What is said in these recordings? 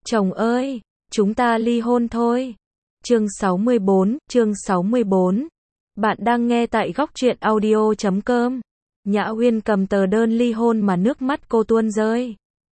Chồng ơi, chúng ta ly hôn thôi. Chương 64. Bạn đang nghe tại góc truyện audio.com. Nhã Uyên cầm tờ đơn ly hôn mà nước mắt cô tuôn rơi.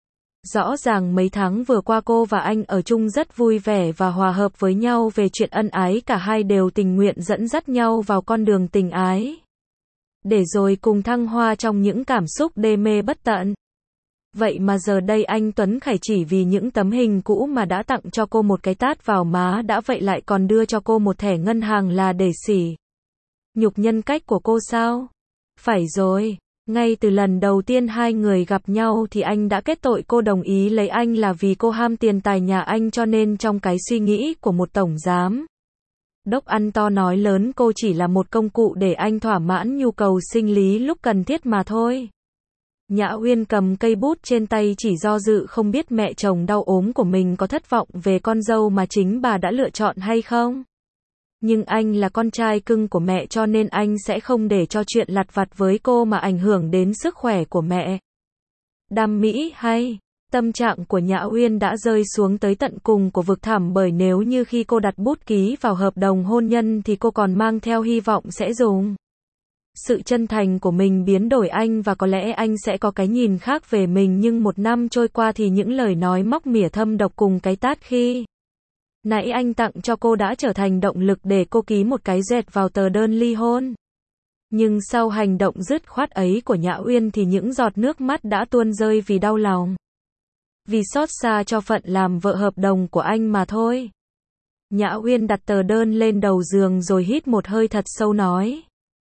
Rõ ràng mấy tháng vừa qua cô và anh ở chung rất vui vẻ và hòa hợp với nhau về chuyện ân ái, cả hai đều tình nguyện dẫn dắt nhau vào con đường tình ái, để rồi cùng thăng hoa trong những cảm xúc đê mê bất tận. Vậy mà giờ đây anh Tuấn Khải chỉ vì những tấm hình cũ mà đã tặng cho cô một cái tát vào má đã vậy lại còn đưa cho cô một thẻ ngân hàng là để sỉ nhục nhân cách của cô sao? Phải rồi, ngay từ lần đầu tiên hai người gặp nhau thì anh đã kết tội cô đồng ý lấy anh là vì cô ham tiền tài nhà anh, cho nên trong cái suy nghĩ của một tổng giám đốc ăn to nói lớn cô chỉ là một công cụ để anh thỏa mãn nhu cầu sinh lý lúc cần thiết mà thôi. Nhã Uyên cầm cây bút trên tay chỉ do dự không biết mẹ chồng đau ốm của mình có thất vọng về con dâu mà chính bà đã lựa chọn hay không. Nhưng anh là con trai cưng của mẹ cho nên anh sẽ không để cho chuyện lặt vặt với cô mà ảnh hưởng đến sức khỏe của mẹ. Đam mỹ hay? Tâm trạng của Nhã Uyên đã rơi xuống tới tận cùng của vực thẳm, bởi nếu như khi cô đặt bút ký vào hợp đồng hôn nhân thì cô còn mang theo hy vọng sẽ dùng sự chân thành của mình biến đổi anh và có lẽ anh sẽ có cái nhìn khác về mình, nhưng một năm trôi qua thì những lời nói móc mỉa thâm độc cùng cái tát khi nãy anh tặng cho cô đã trở thành động lực để cô ký một cái dẹt vào tờ đơn ly hôn. Nhưng sau hành động dứt khoát ấy của Nhã Uyên thì những giọt nước mắt đã tuôn rơi vì đau lòng, vì xót xa cho phận làm vợ hợp đồng của anh mà thôi. Nhã Uyên đặt tờ đơn lên đầu giường rồi hít một hơi thật sâu nói: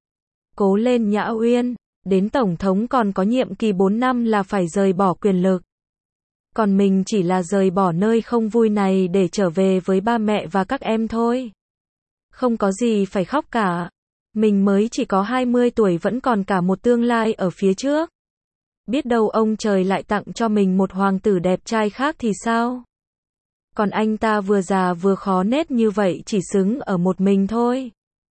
Cố lên Nhã Uyên, đến Tổng thống còn có nhiệm kỳ 4 năm là phải rời bỏ quyền lực. Còn mình chỉ là rời bỏ nơi không vui này để trở về với ba mẹ và các em thôi. Không có gì phải khóc cả. Mình mới chỉ có 20 tuổi vẫn còn cả một tương lai ở phía trước. Biết đâu ông trời lại tặng cho mình một hoàng tử đẹp trai khác thì sao? Còn anh ta vừa già vừa khó nết như vậy chỉ xứng ở một mình thôi.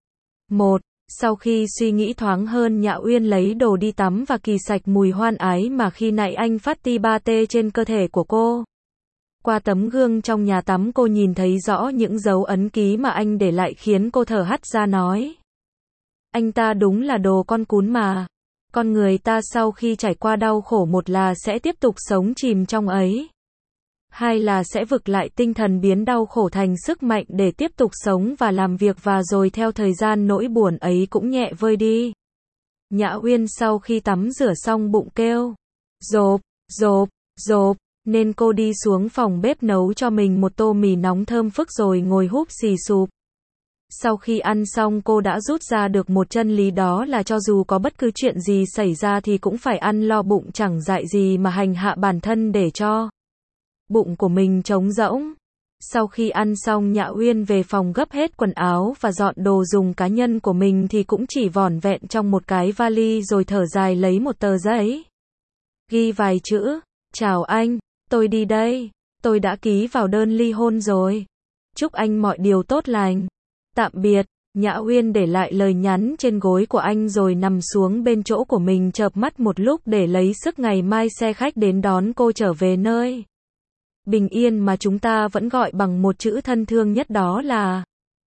Sau khi suy nghĩ thoáng hơn, Nhã Uyên lấy đồ đi tắm và kỳ sạch mùi hoan ái mà khi nãy anh phát ti ba tê trên cơ thể của cô. Qua tấm gương trong nhà tắm cô nhìn thấy rõ những dấu ấn ký mà anh để lại khiến cô thở hắt ra nói: Anh ta đúng là đồ con cún mà. Con người ta sau khi trải qua đau khổ, một là sẽ tiếp tục sống chìm trong ấy, hai là sẽ vực lại tinh thần biến đau khổ thành sức mạnh để tiếp tục sống và làm việc, và rồi theo thời gian nỗi buồn ấy cũng nhẹ vơi đi. Nhã Uyên sau khi tắm rửa xong bụng kêu rộp, rộp, rộp, nên cô đi xuống phòng bếp nấu cho mình một tô mì nóng thơm phức rồi ngồi húp xì sụp. Sau khi ăn xong cô đã rút ra được một chân lý, đó là cho dù có bất cứ chuyện gì xảy ra thì cũng phải ăn lo bụng chẳng dại gì mà hành hạ bản thân để cho bụng của mình trống rỗng. Sau khi ăn xong, Nhã Uyên về phòng gấp hết quần áo và dọn đồ dùng cá nhân của mình thì cũng chỉ vỏn vẹn trong một cái vali, rồi thở dài lấy một tờ giấy, ghi vài chữ: Chào anh, tôi đi đây, tôi đã ký vào đơn ly hôn rồi. Chúc anh mọi điều tốt lành. Tạm biệt. Nhã Uyên để lại lời nhắn trên gối của anh rồi nằm xuống bên chỗ của mình chợp mắt một lúc để lấy sức, ngày mai xe khách đến đón cô trở về nơi bình yên mà chúng ta vẫn gọi bằng một chữ thân thương nhất, đó là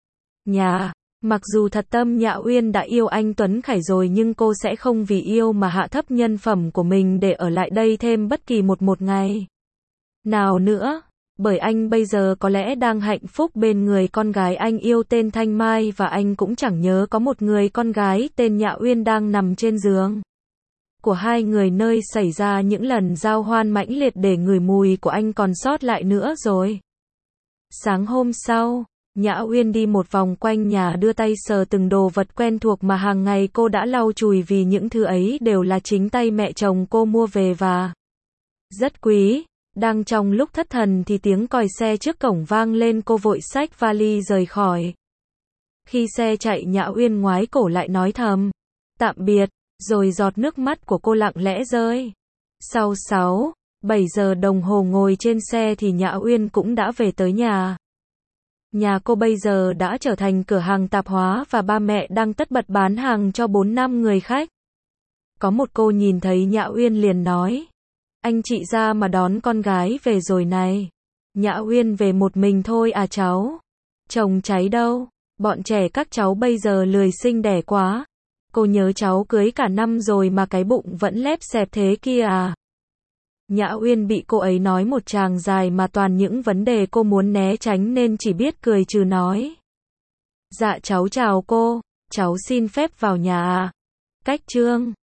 nhà. Mặc dù thật tâm Nhã Uyên đã yêu anh Tuấn Khải rồi, nhưng cô sẽ không vì yêu mà hạ thấp nhân phẩm của mình để ở lại đây thêm bất kỳ một ngày nào nữa. Bởi anh bây giờ có lẽ đang hạnh phúc bên người con gái anh yêu tên Thanh Mai, và anh cũng chẳng nhớ có một người con gái tên Nhã Uyên đang nằm trên giường của hai người nơi xảy ra những lần giao hoan mãnh liệt để ngửi mùi của anh còn sót lại nữa rồi. Sáng hôm sau, Nhã Uyên đi một vòng quanh nhà, đưa tay sờ từng đồ vật quen thuộc mà hàng ngày cô đã lau chùi, vì những thứ ấy đều là chính tay mẹ chồng cô mua về và rất quý. Đang trong lúc thất thần thì tiếng còi xe trước cổng vang lên, cô vội xách vali rời khỏi. Khi xe chạy, Nhã Uyên ngoái cổ lại nói thầm tạm biệt, rồi giọt nước mắt của cô lặng lẽ rơi. Sau 6-7 giờ đồng hồ ngồi trên xe thì Nhã Uyên cũng đã về tới nhà. Nhà cô bây giờ đã trở thành cửa hàng tạp hóa và ba mẹ đang tất bật bán hàng cho 4-5 người khách. Có một cô nhìn thấy Nhã Uyên liền nói: Anh chị ra mà đón con gái về rồi này. Nhã Uyên về một mình thôi à cháu? Chồng cháy đâu? Bọn trẻ các cháu bây giờ lười sinh đẻ quá. Cô nhớ cháu cưới cả năm rồi mà cái bụng vẫn lép xẹp thế kia à? Nhã Uyên bị cô ấy nói một tràng dài mà toàn những vấn đề cô muốn né tránh nên chỉ biết cười trừ nói. Dạ cháu chào cô, cháu xin phép vào nhà à? Cách Trương.